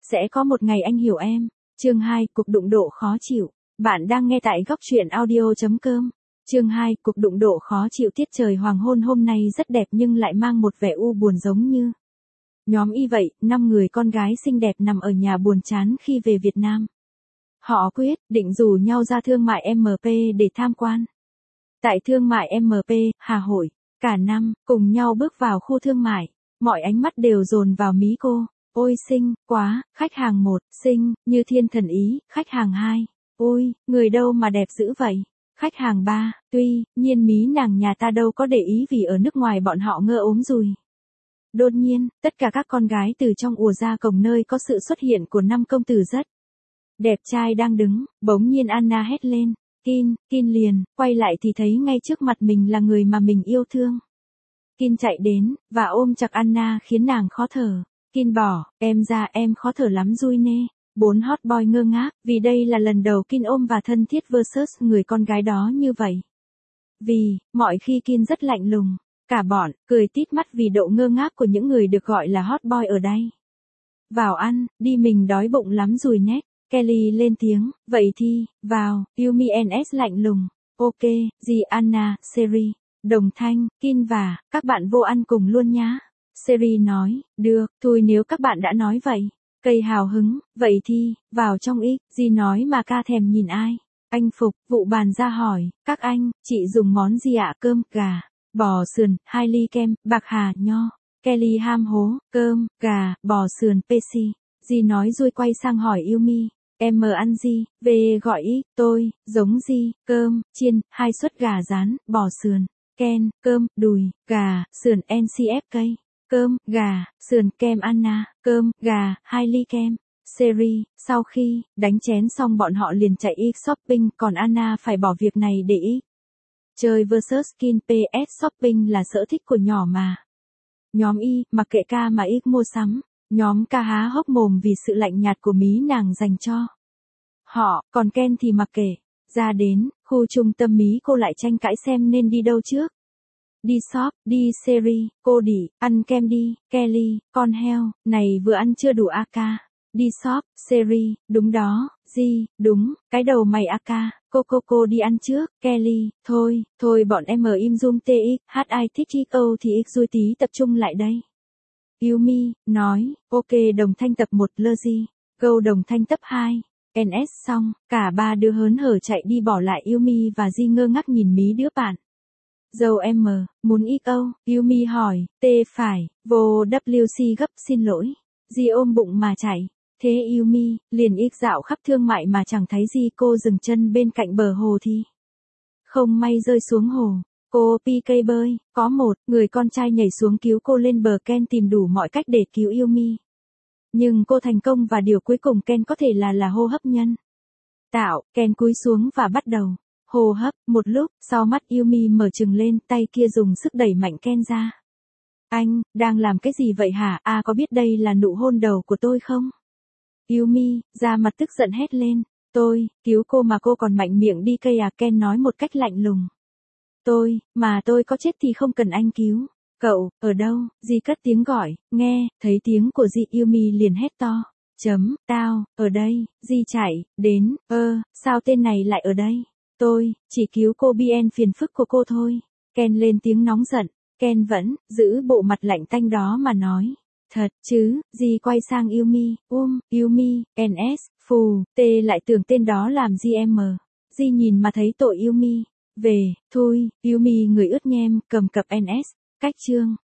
Sẽ có một ngày anh hiểu em. Chương 2, cuộc đụng độ khó chịu. Bạn đang nghe tại góc truyện audio.com. Chương 2, cuộc đụng độ khó chịu. Tiết trời hoàng hôn hôm nay rất đẹp nhưng lại mang một vẻ u buồn giống như nhóm y vậy, 5 người con gái xinh đẹp nằm ở nhà buồn chán khi về Việt Nam. Họ quyết định rủ nhau ra thương mại MP để tham quan. Tại thương mại MP, Hà Hội, cả năm, cùng nhau bước vào khu thương mại. Mọi ánh mắt đều dồn vào mí cô. Ôi xinh, quá, khách hàng 1, xinh, như thiên thần ý, khách hàng 2. Ôi, người đâu mà đẹp dữ vậy. Khách hàng 3, tuy nhiên mí nàng nhà ta đâu có để ý vì ở nước ngoài bọn họ ngơ ốm rùi. Đột nhiên, tất cả các con gái từ trong ùa ra cổng nơi có sự xuất hiện của 5 công tử rất đẹp trai đang đứng, bỗng nhiên Anna hét lên. Kin liền, quay lại thì thấy ngay trước mặt mình là người mà mình yêu thương. Kin chạy đến, và ôm chặt Anna khiến nàng khó thở. Kin bỏ, em ra em khó thở lắm Rui nê. 4 hot boy ngơ ngác, vì đây là lần đầu Kin ôm và thân thiết versus người con gái đó như vậy. Vì, mọi khi Kin rất lạnh lùng. Cả bọn, cười tít mắt vì độ ngơ ngác của những người được gọi là hot boy ở đây. Vào ăn, đi mình đói bụng lắm Rui nét. Kelly lên tiếng, vậy thì, vào, Yumi NS lạnh lùng. Ok, gì Anna, Seri, Đồng Thanh, Kin và, các bạn vô ăn cùng luôn nhá. Seri nói, được, thôi nếu các bạn đã nói vậy. Cây hào hứng, vậy thì, vào trong ít, gì nói mà ca thèm nhìn ai. Anh Phục, vụ bàn ra hỏi, các anh, chị dùng món gì ạ? Cơm, gà, bò sườn, 2 ly kem, bạc hà, nho. Kelly ham hố, cơm, gà, bò sườn, pesi. Dì nói rồi quay sang hỏi Yumi. Em ăn gì, về gọi ý, tôi, giống gì, cơm, chiên, 2 suất gà rán, bò sườn, ken, cơm, đùi, gà, sườn NCFK, cơm, gà, sườn kem Anna, cơm, gà, 2 ly kem. Seri, sau khi đánh chén xong bọn họ liền chạy đi shopping, còn Anna phải bỏ việc này để ý chơi versus Kin. PS shopping là sở thích của nhỏ mà. Nhóm Y, mặc kệ ca mà ít mua sắm. Nhóm Ca há hốc mồm vì sự lạnh nhạt của mí nàng dành cho họ, còn Ken thì mặc kệ. Ra đến, khu trung tâm mí cô lại tranh cãi xem nên đi đâu trước. Đi shop, đi Seri, cô đi, ăn kem đi, Kelly, con heo, này vừa ăn chưa đủ AK. Đi shop, Seri, đúng đó, gì, đúng, cái đầu mày AK, cô đi ăn trước, Kelly, thôi bọn em ở im zoom TX, HI thích IO thì X Dui tí tập trung lại đây. Yumi, nói, ok Đồng Thanh tập 1 Lucy, Go Đồng Thanh tập 2, NS xong, cả ba đứa hớn hở chạy đi bỏ lại Yumi và Di ngơ ngác nhìn mí đứa bạn. Dâu M, muốn IO, Yumi hỏi, T phải, vô WC gấp xin lỗi, Di ôm bụng mà chạy. Thế Yumi, liền dạo khắp thương mại mà chẳng thấy gì. Cô dừng chân bên cạnh bờ hồ thì không may rơi xuống hồ. Cô PK bơi, có một người con trai nhảy xuống cứu cô lên bờ. Ken tìm đủ mọi cách để cứu Yumi. Nhưng cô thành công và điều cuối cùng Ken có thể là hô hấp nhân tạo. Ken cúi xuống và bắt đầu hô hấp. Một lúc, sau mắt Yumi mở trừng lên, tay kia dùng sức đẩy mạnh Ken ra. Anh, đang làm cái gì vậy hả? À có biết đây là nụ hôn đầu của tôi không? Yumi, ra mặt tức giận hét lên. Tôi, cứu cô mà cô còn mạnh miệng đi cây à? Ken nói một cách lạnh lùng. Tôi có chết thì không cần anh cứu. Cậu, ở đâu? Di cất tiếng gọi, nghe, thấy tiếng của Di Yumi liền hét to. Tao, ở đây, Di chạy, đến, sao tên này lại ở đây? Tôi, chỉ cứu cô bien phiền phức của cô thôi. Ken lên tiếng nóng giận, Ken vẫn, giữ bộ mặt lạnh tanh đó mà nói. Thật chứ, Di quay sang Yumi, Yumi, NS, phù, T lại tưởng tên đó làm GM. Di nhìn mà thấy tội Yumi. Về, thôi, Yumi người ướt nhem, cầm cặp NS, cách chương.